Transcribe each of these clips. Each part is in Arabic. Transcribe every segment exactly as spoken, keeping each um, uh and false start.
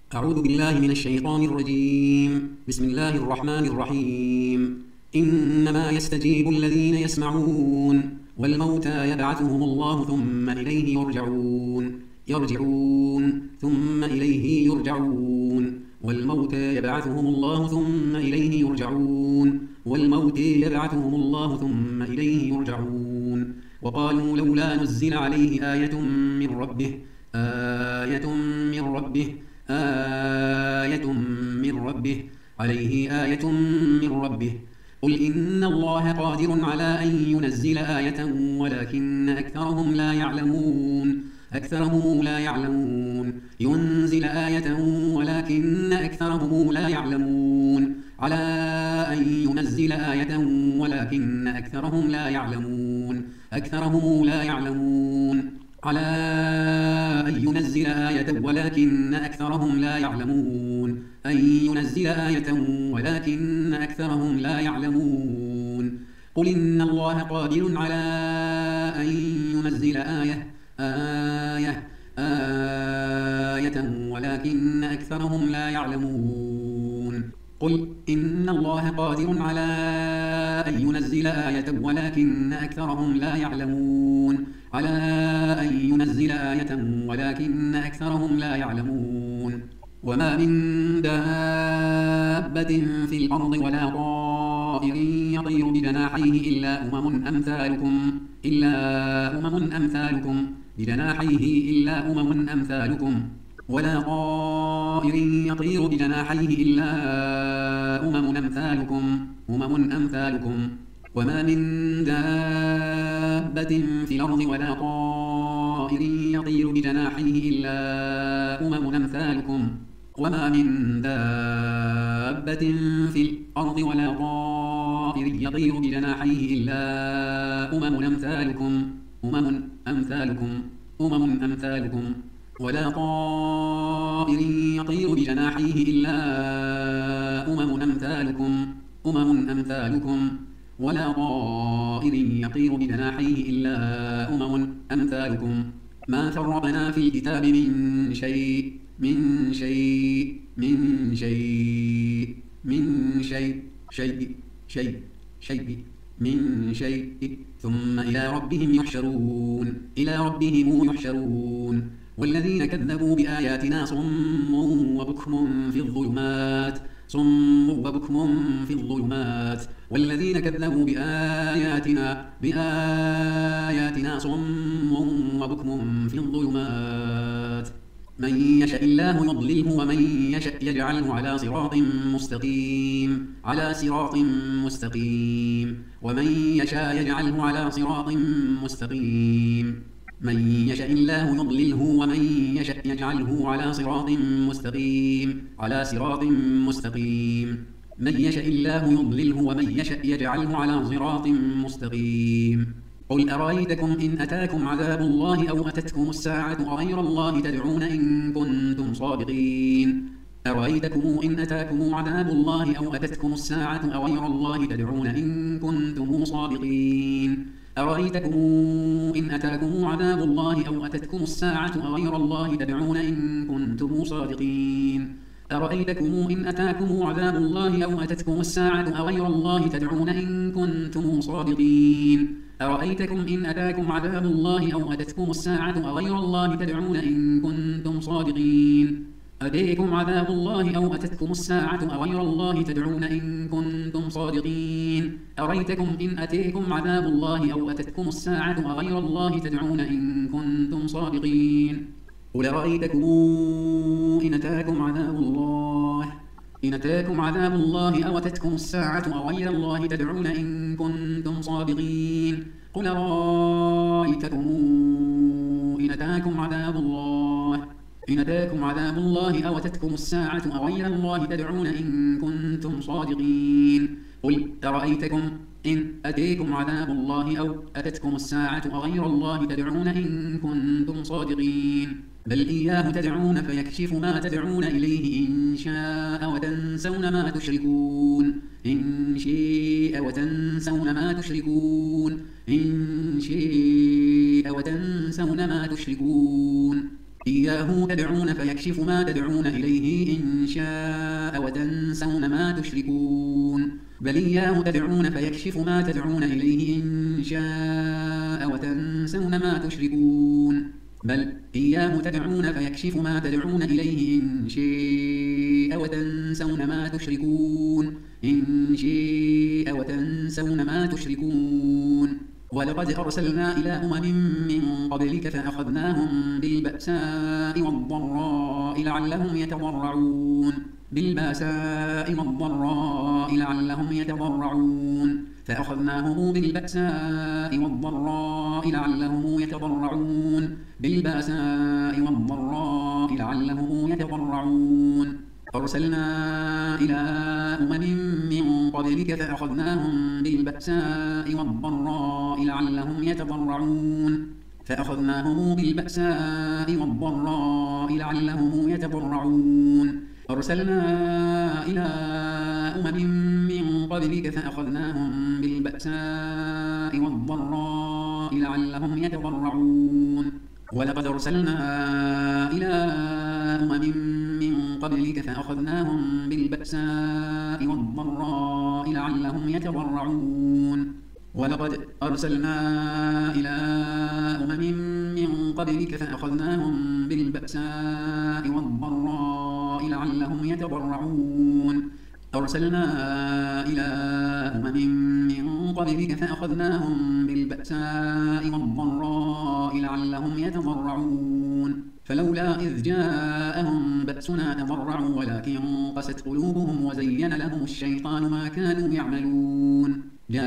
أعوذ بالله من الشيطان الرجيم. بسم الله الرحمن الرحيم. إنما يستجيب الذين يسمعون والموتى يبعثهم الله ثم إليه يرجعون يرجعون ثم إليه يرجعون والموتى يبعثهم الله ثم إليه يرجعون والموتى يبعثهم الله ثم إليه يرجعون وقالوا لولا نزل عليه آية من ربه آية من ربه آية من ربه عليه آية من ربه قل إن الله قادر على أن ينزل آية ولكن أكثرهم لا يعلمون أكثرهم لا يعلمون ينزل آية ولكن أكثرهم لا يعلمون على أن ينزل آية ولكن أكثرهم لا يعلمون أكثرهم لا يعلمون على أن ينزل آية ولكن أكثرهم لا يعلمون أن ينزل آية ولكن أكثرهم لا يعلمون قل إن الله قادر على أن ينزل آية آية آية ولكن أكثرهم لا يعلمون قل إن الله قادر على أن ينزل آية ولكن أكثرهم لا يعلمون على أن ينزل آية ولكن أكثرهم لا يعلمون وما من دابة في الأرض ولا طائر يطير بجناحيه إلا أمم أمثالكم إلا أمم أمثالكم بجناحيه إلا أمم أمثالكم ولا طائر يطير بجناحيه إلا أمم أمثالكم أمم أمثالكم وما من دابة في الأرض ولا طائر يطير بجناحيه إلا أمم أمثالكم وما من دابة في الأرض ولا طائر يطير بجناحيه إلا أمم أمثالكم أمم أمثالكم أمم أمثالكم ولا طائر يطير بجناحيه إلا أمم أمثالكم أمم أمثالكم ولا طائر يطير بجناحيه إلا أمم أمثالكم ما فرطنا في الكتاب من شيء من شيء من شيء من شيء شيء شيء شيء من شيء ثم إلى ربهم يحشرون إلى ربهم يحشرون والذين كذبوا بآياتنا صم وبكم في الظلمات صم وبكم في الظلمات والذين كذبوا بآياتنا بآياتنا صم وبكم في الظلمات من يشاء الله يضلله ومن يشاء يجعله على صراط مستقيم على صراط مستقيم ومن يشاء يجعله على صراط مستقيم من يشاء الله يضلله ومن يشاء يجعله على صراط مستقيم على صراط مستقيم من يشاء الله يضلله ومن يشاء يجعله على صراط مستقيم قل أرأيتكم إن أتاكم عذاب الله أو أتتكم الساعة أغير الله تدعون إن كنتم صادقين أرأيتكم إن أتاكم عذاب الله أو أتتكم الساعة أغير الله تدعون إن كنتم صادقين أرأيتكم إن أتاكم عذاب الله أو أتتكم الساعة أغير الله تدعون إن كنتم صادقين أرأيتكم إن أتاكم عذاب الله أو أتتكم الساعة أغير الله تدعون إن كنتم صادقين أرأيتكم إن أتاكم عذاب الله أو أتتكم الساعة أغير الله تدعون إن كنتم صادقين أتيكم عذاب الله أو أتتكم الساعة أغير الله تدعون إن كنتم صادقين أرأيتكم إن أتيكم عذاب الله أو أتتكم الساعة أغير الله تدعون إن كنتم صادقين قل أرأيتكم إن أتاكم عذاب الله إن أتاكم عذاب الله أو أتتكم الساعة أغير الله تدعون إن كنتم صادقين قل أرأيتكم إن أتاكم عذاب الله إن أتاكم عذاب الله أو أتتكم الساعة أغير الله تدعون إن كنتم صادقين قل أرأيتكم إن أتيكم عذاب الله أو أتتكم الساعة أغير الله تدعون إن كنتم صادقين بل إياه تدعون فيكشف ما تدعون إليه إن شاء وتنسون ما تشركون إن شاء وتنسون ما تشركون إن شاء وتنسون ما تشركون إياه تدعون فيكشف ما تدعون إليه إن شاء وتنسون ما تشركون بل إياه تدعون فيكشف ما تدعون إليه إن شاء وتنسون ما تشركون بل إياه تدعون فيكشف ما تدعون إليه إن شاء وتنسون ما تشركون إن شاء وتنسون ما تشركون ولقد أرسلنا إلى أمم من قبلك فأخذناهم بالبأساء والضراء لعلهم يتضرعون بالبأساء والضراء لعلهم يتضرعون فأخذناهم بالبأساء والضراء لعلهم يتضرعون بالبأساء والضراء لعلهم يتضرعون أرسلنا إلى أمم من قبلك فأخذناهم بالبأساء والضراء لعلهم يتضرعون فأخذناهم بالبأساء والضراء لعلهم يتضرعون أرسلنا إلى أمم من قبلك فأخذناهم بالبأساء والضراء لعلهم يتضرعون ولقد أرسلنا إلى أمم من قبلك فأخذناهم بالبأساء والضراء لعلهم يتضرعون ولقد أرسلنا إلى أمم من قبلك فأخذناهم بالبأساء والضراء لعلهم يتضرعون أرسلنا إلى أمم من قبلك فأخذناهم بالبأساء والضراء لعلهم يتضرعون فلولا إذ جاءهم بأسنا تضرعوا ولكن قست قلوبهم وزين لهم الشيطان ما كانوا يعملون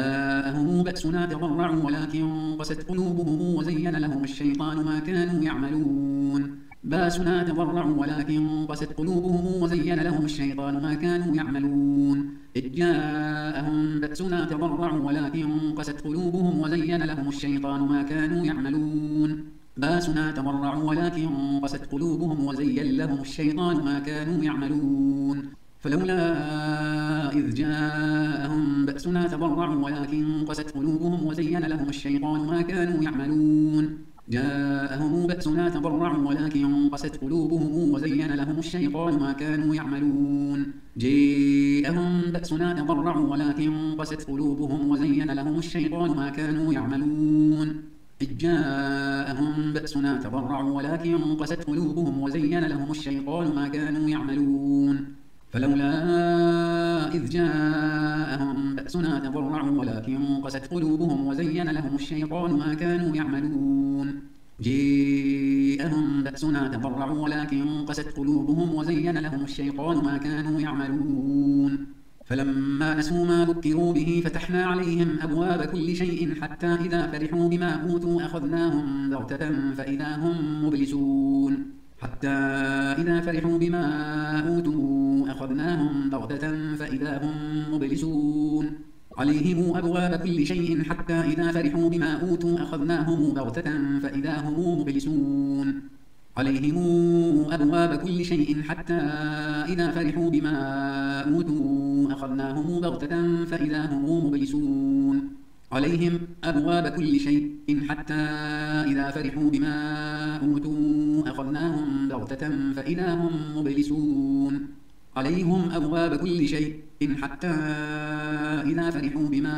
جاءهم بأسنا تضرعوا ولكن قست قلوبهم وزين لهم الشيطان ما كانوا يعملون بأسنا تضرعوا ولكن قست قلوبهم وزين لهم الشيطان ما كانوا يعملون إذ جاءهم بأسنا تضرعوا ولكن قست قلوبهم وزين لهم الشيطان ما كانوا يعملون بأسنا تضرعوا ولكن قست قلوبهم وزين لهم الشيطان ما كانوا يعملون فلولا إذ جاءهم بأسنا تضرعوا ولكن قست قلوبهم وزين لهم الشيطان ما كانوا يعملون جاءهم بأسنا تضرعوا ولكن قست قلوبهم وزين لهم الشيطان ما كانوا يعملون جاءهم بأسنا تضرعوا ولكن قست قلوبهم وزين لهم الشيطان ما كانوا يعملون إذ جاءهم بأسنا تضرعوا ولكن قست قلوبهم وزين لهم الشيطان ما كانوا يعملون فلولا إذ جاءهم بأسنا تضرعوا ولكن قست قلوبهم وزين لهم الشيطان ما كانوا يعملون جاءهم بأسنا تضرعوا ولكن قست قلوبهم وزين لهم الشيطان ما كانوا يعملون فلما نسوا ما ذكروا به فتحنا عليهم أبواب كل شيء حتى إذا فرحوا بما أوتوا أخذناهم بغتة فإذا هم مبلسون حتى إذا فرحوا بما أوتوا أخذناهم بغتة فإذا هم مبلسون عليهم أبواب كل شيء حتى إذا فرحوا بما أوتوا أخذناهم بغتة فإذا هم مبلسون عليهم أبواب كل شيء حتى إذا فرحوا بما أوتوا أخذناهم بغتة فإذا هم مبلسون عليهم أبواب كل شيء حتى إذا فرحوا بما أوتوا أخذناهم بغتة فإذا هم مبلسون عليهم أبواب كل شيء حتى إذا فرحوا بما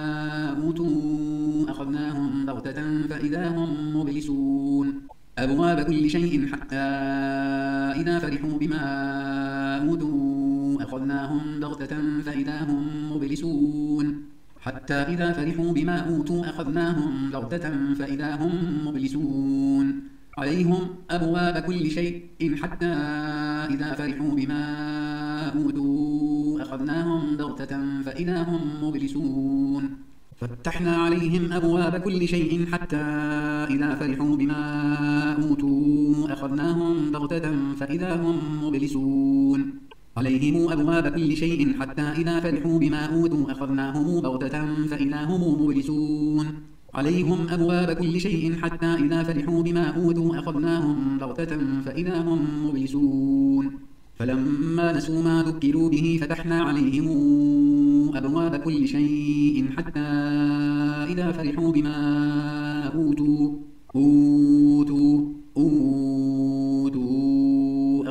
أوتوا أخذناهم بغتة فإذا هم مبلسون أبواب كل شيء حتى إذا فرحوا بما أوتوا أخذناهم بغتة فإذا هم مبلسون حتى إذا فرحوا بما أوتوا أخذناهم بغتة فإذا هم مبلسون عليهم أبواب كل شيء حتى إذا فرحوا بما أوتوا أخذناهم بغتة فإذا هم مبلسون فتحنا عليهم أبواب كل شيء حتى إذا فرحوا بما أوتوا أخذناهم بغتة فإذا هم مبلسون عليهم أبواب كل شيء حتى إذا فرحوا بما أوتوا أخذناهم بغتة فإذا هم مبلسون عليهم أبواب كل شيء حتى إذا فرحوا بما أوتوا أخذناهم بغتة فإذا هم مبلسون فلما نسوا ما ذكروا به فتحنا عليهم أبواب كل شيء حتى إذا فرحوا بما أوتوا أوتوا أوتوا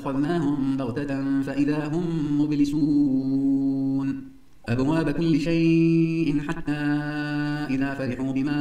أخذناهم بغتة فإذا هم مبلسون أبواب كل شيء حتى إذا فرحوا بما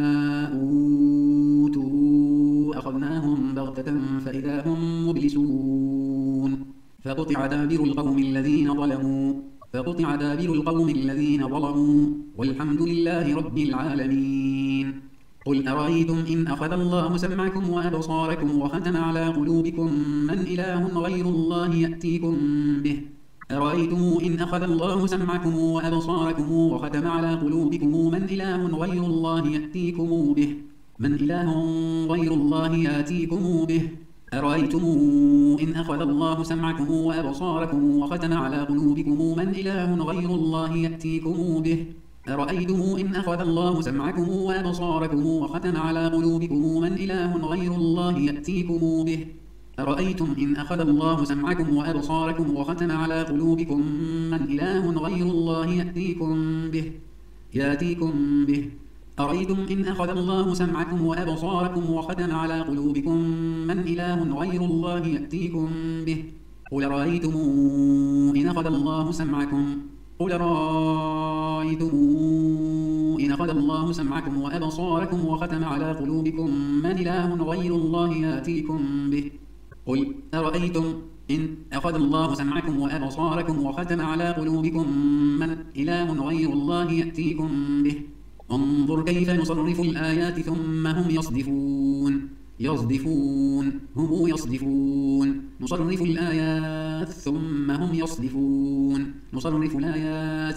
أوتوا أخذناهم بغتة فإذا هم مبلسون فقطع دابر القوم الذين ظلموا فقطع دابر القوم الذين ظلموا والحمد لله رب العالمين قل أرأيتم إن أخذ الله سمعكم وأبصاركم وختم على قلوبكم من إله غير الله يأتيكم به أرأيتم إن أخذ الله سمعكم وأبصاركم وختم على قلوبكم من إله غير الله يأتيكم به من إله غير الله يأتيكم به أرأيتم إن أخذ الله سمعكم وأبصاركم وختم على قلوبكم من إله غير الله يأتيكم به أرأيتم إن أخذ الله سمعكم وأبصاركم وختم على قلوبكم من إله غير الله يأتيكم به أرأيتم إن أخذ الله سمعكم وأبصاركم وختم على قلوبكم من إله غير الله يأتيكم به يأتيكم به أرأيتم إن أخذ الله سمعكم وأبصاركم وختم على قلوبكم من إله غير الله يأتيكم به قل رأيتم إن أخذ الله سمعكم قل رأيتم إن أخذ الله سمعكم وأبصاركم وختم على قلوبكم من إله غير الله يأتيكم به قل أرأيتم إن أخذ الله سمعكم وأبصاركم وختم على قلوبكم من إله غير الله يأتيكم به انظر كيف نصرف الآيات ثم هم يصدفون يصدفون هم يصدفون نصرف الآيات ثم هم يصدفون نصرف الآيات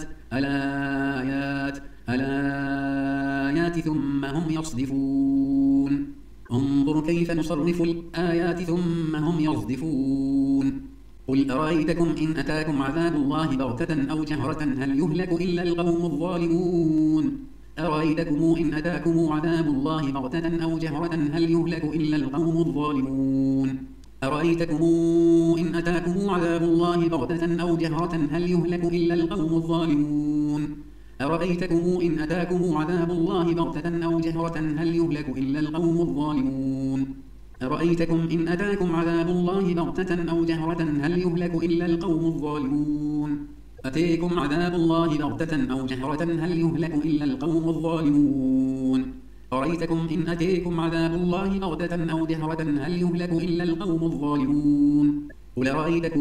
الآيات الآيات ثم هم يصدفون انظر كيف نصرف الآيات ثم هم يصدفون قل أرأيتكم إن أتاكم عذاب الله بغتة أو جهرة هل يهلك إلا القوم الظالمون أرأيتكم إن أتاكم عذاب الله بغتة أو جهرة هل يهلك إلا القوم الظالمون أرأيتكم إن أتاكم عذاب الله بغتة أو جهرة هل يهلك إلا القوم الظالمون أرأيتكم إن أتاكم عذاب الله بغتة أو جهرة هل يهلك إلا القوم الظالمون أرأيتكم إن أتاكم عذاب الله بغتة أو جهرة هل يهلك إلا القوم الظالمون أتيكم عذاب الله بغتة أو جهرة هل يهلك إلا القوم الظالمون أرأيتكم إن أتيكم عذاب الله بغتة أو جهرة هل يهلك إلا القوم الظالمون قل أرأيتكم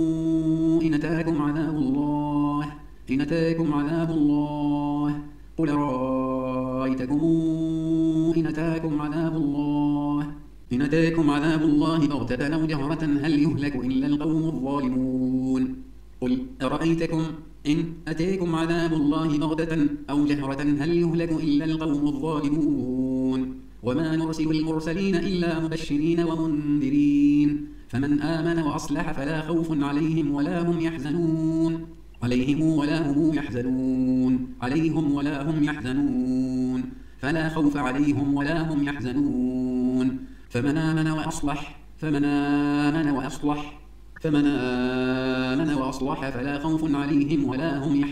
إن أتاكم عذاب الله إن أتاكم عذاب الله قل أرأيتكم إن أتاكم عذاب الله إن أتاكم عذاب الله بغتة أو جهرة هل يهلك إلا القوم الظالمون قل أرأيتكم إن أتاكم عذاب الله بغتة أو جهرة هل يهلك إلا القوم الظالمون وما نرسل المرسلين إلا مبشرين ومنذرين فمن آمن وأصلح فلا خوف عليهم ولا هم يحزنون عليهم ولا هم يحزنون عليهم ولا هم يحزنون فلا خوف عليهم ولا هم يحزنون فمن آمن وأصلح فمن آمن وأصلح فمن آمن وأصلح فلا خوف عليهم ولا هم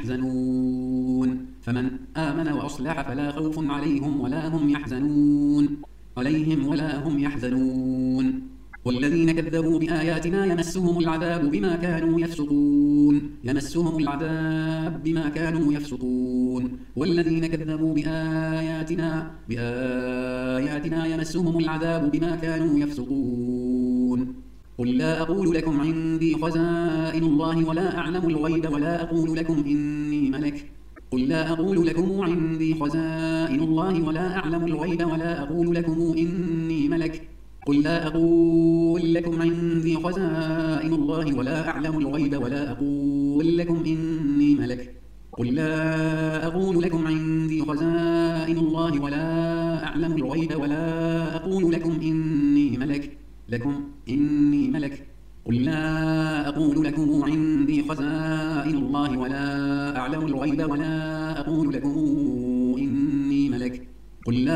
يحزنون فمن آمن وأصلح فلا خوف عليهم ولا هم يحزنون عليهم ولا هم يحزنون والذين كذبوا بآياتنا يمسهم العذاب بما كانوا يفسقون يمسهم العذاب بما كانوا يفسقون والذين كذبوا بآياتنا بآياتنا يمسهم العذاب بما كانوا يفسقون قل لا أقول لكم عندي خزائن الله ولا أعلم الغيب ولا أقول لكم إني ملك قل لا أقول لكم عندي خزائن الله ولا أعلم الغيب ولا أقول لكم إني ملك قل لا أقول لكم عندي خزائن الله ولا أعلم الغيب ولا أقول لكم إني ملك قل لا أقول لكم عندي خزائن الله ولا أعلم الغيب ولا أقول لكم إني ملك لكم إني ملك قل لا أقول لكم عندي خزائن الله ولا أعلم الغيب ولا أقول لكم إني ملك قل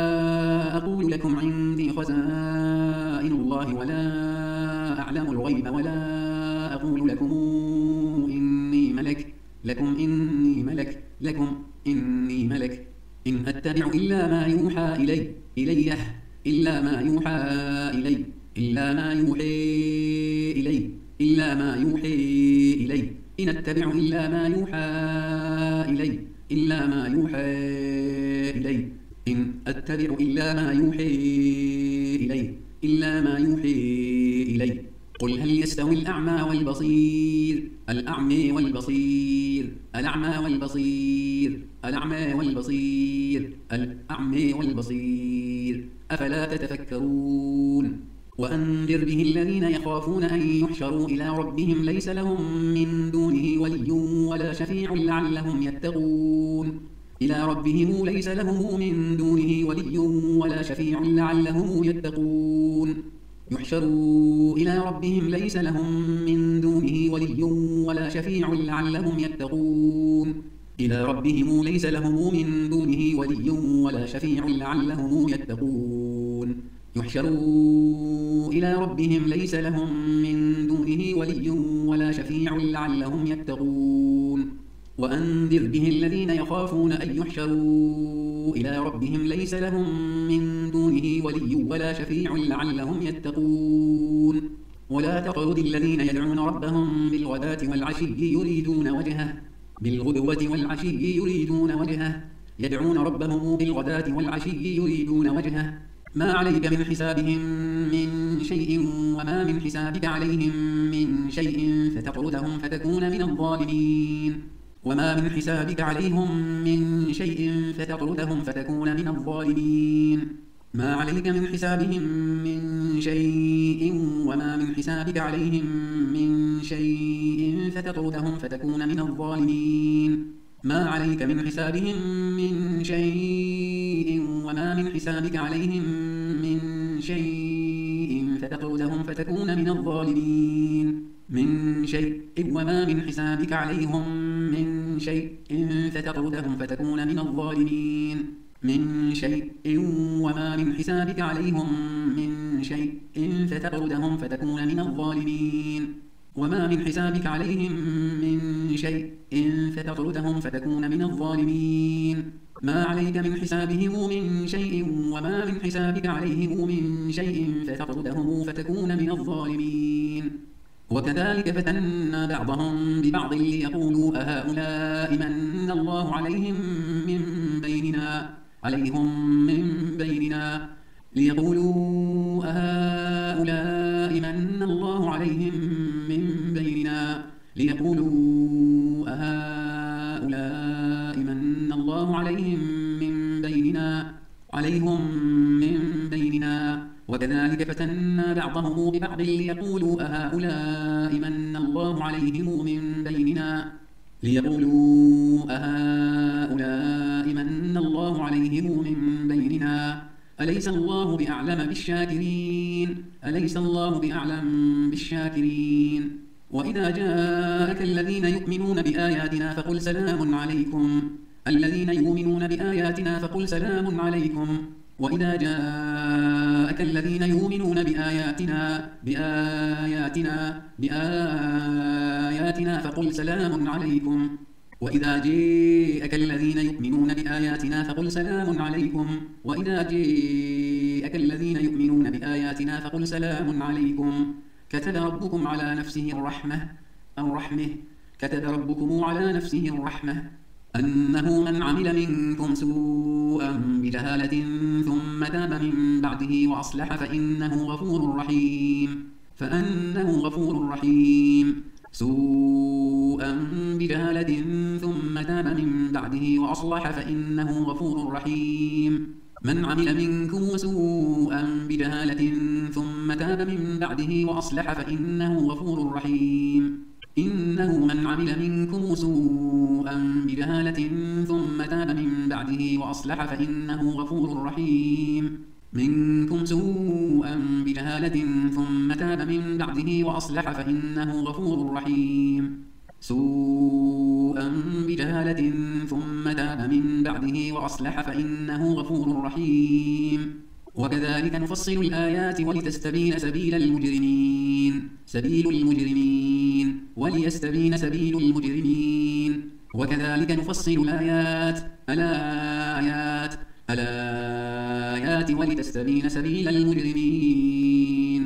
لا أقول لكم عندي خزائن الله ولا أعلم الغيب ولا أقول لكم إني ملك لكم إني ملك لكم إني ملك إن أتبع إلا ما يوحى إلي إليه إلا ما يوحى إلي إلا ما يوحى إلي إلا ما يوحي إلي إن أتبع إلا ما يوحى إلي إلا ما يوحى إلي إن أتبع إلا ما يوحي إلي إلا ما يوحي إلي قل هل يستوي الأعمى والبصير الأعمى والبصير الأعمى والبصير الأعمى والبصير الأعمى والبصير أفلا تتفكرون وأنذر به الذين يخافون أن يحشروا إلى ربهم ليس لهم من دونه ولي ولا شفيع لعلهم يتقون إلى ربهم ليس لهم من دونه ولي ولا شفيع لعلهم يتقون يحشروا إلى ربهم ليس لهم من دونه ولي ولا شفيع لعلهم يتقون إلى ربهم ليس لهم من دونه ولي ولا شفيع لعلهم يتقون يحشروا إلى ربهم ليس لهم من دونه ولي ولا شفيع لعلهم يتقون وأنذر به الذين يخافون أن يحشروا إلى ربهم ليس لهم من دونه ولي ولا شفيع لعلهم يتقون ولا تطرد الذين يدعون ربهم بالغداة والعشي يريدون وجهه بالغدوة والعشي يريدون وجهه يدعون ربهم بالغداة والعشي يريدون وجهه ما عليك من حسابهم من شيء وما من حسابك عليهم من شيء فتطردهم فتكون من الظالمين وما من حسابك عليهم من شيء فتطردهم فتكون من الظالمين ما عليك من حسابهم من شيء وما من حسابك عليهم من شيء فتطردهم فتكون من الظالمين ما عليك من حسابهم من شيء وما من حسابك عليهم من شيء فتطردهم فتكون من الظالمين من شيء وما من حسابك عليهم من شيء فتطردهم فتكون من الظالمين من شيء وما من حسابك عليهم من شيء فتطردهم فتكون من الظالمين وما من حسابك عليهم من شيء فتطردهم فتكون من الظالمين ما عليك من حسابهم من شيء وما من حسابك عليهم من شيء فتطردهم فتكون من الظالمين وكذلك فتنا بعضهم ببعض ليقولوا أهؤلاء من الله عليهم من بيننا عليهم من بيننا ليقولوا أهؤلاء من الله عليهم من بيننا ليقولوا أهؤلاء من الله عليهم من بيننا عليهم من بيننا وكذلك فتنا بعضهم ببعض ليقولوا أهؤلاء من الله عليهم من بيننا ليقولوا أهؤلاء من الله عليهم من بيننا أليس الله بأعلم بالشاكرين أليس الله بأعلم بالشاكرين وإذا جاءك الذين يؤمنون بآياتنا فقل سلام عليكم الذين يؤمنون بآياتنا فقل سلام عليكم وإذا جاءك الذين يؤمنون بآياتنا بآياتنا بآياتنا فقل سلام عليكم وإذا جاءك الذين يؤمنون بآياتنا فقل سلام عليكم وإذا جاءك الذين يؤمنون بآياتنا فقل سلام عليكم كتب ربكم على نفسه الرحمة أو رحمه كتب ربكم على نفسه الرحمة أنه من عمل منكم سوءا بجهالة ثم تاب من بعده وأصلح فإنه غفور رحيم فأنه غفور رحيم سوءا بجهالة ثم تاب من بعده وأصلح فإنه غفور رحيم من عمل منكم سوءا بجهالة ثم تاب من بعده وأصلح فإنه غفور رحيم إنه من عمل منكم سوءا بجهالة ثم تاب من بعده وأصلح فإنه غفور رحيم منكم سوءا بجهالة ثم تاب من بعده وأصلح فإنه غفور رحيم سوءا بجهالة ثم تاب من بعده وأصلح فإنه غفور رحيم وكذلك نفصل الآيات ولتستبين سبيل المجرمين سبيل المجرمين وليستبين سبيل المجرمين وكذلك نفصل الآيات الآيات الآيات ولتستبين سبيل المجرمين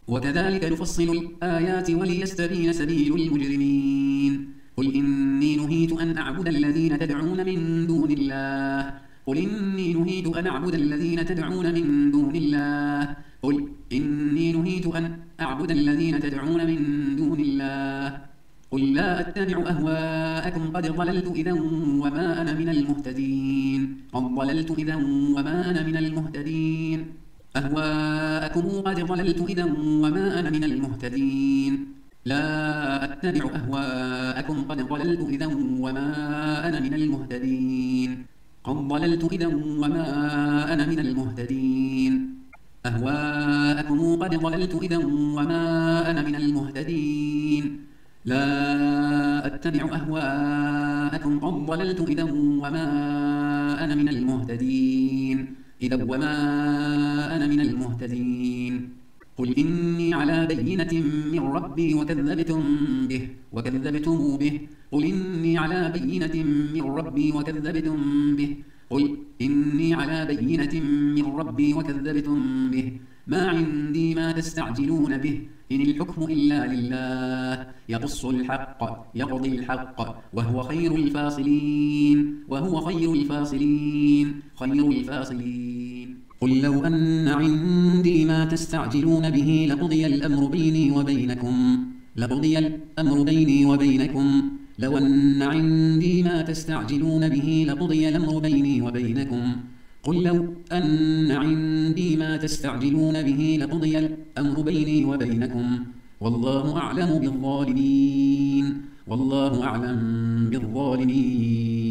وكذلك نفصل الآيات وليستبين سبيل المجرمين. قل إني نهيت أن أعبد الذين تدعون من دون الله قل إني نهيت أن أعبد الذين تدعون من دون الله قل إني نهيت أن أعبد الذين تدعون من دون الله قل لا أتبع أهواءكم قد ضللت إذا وما أنا من المهتدين قد ضللت إذا وما أنا من المهتدين أهواءكم قد ضللت إذا وما أنا من المهتدين لا أتبع أهواءكم قد ضللت إذا وما أنا من المهتدين قد ضللت إذا وما أنا من المهتدين أهواءكم قد ضللت إذا وما أنا من المهتدين لا أتبع أهواءكم قد ضللت إذا وما أنا من المهتدين إذا وما أنا من المهتدين قل إني على بينة من ربي وكذبتم به وكذبتم به قل إني على بينة من ربي وكذبتم به قل إني على بينة من ربي وكذبتم به ما عندي ما تستعجلون به إن الحكم إلا لله يقص الحق يقضي الحق وهو خير الفاصلين وهو خير الفاصلين خير الفاصلين قل لو أن عندي ما تستعجلون به لقضي الأمر بيني وبينكم لقضي الأمر بيني وبينكم لو أن عندي ما تستعجلون به لقضي الأمر بيني وبينكم قل لو أن عندي ما تستعجلون به لقضي الأمر بيني وبينكم والله أعلم بالظالمين والله أعلم بالظالمين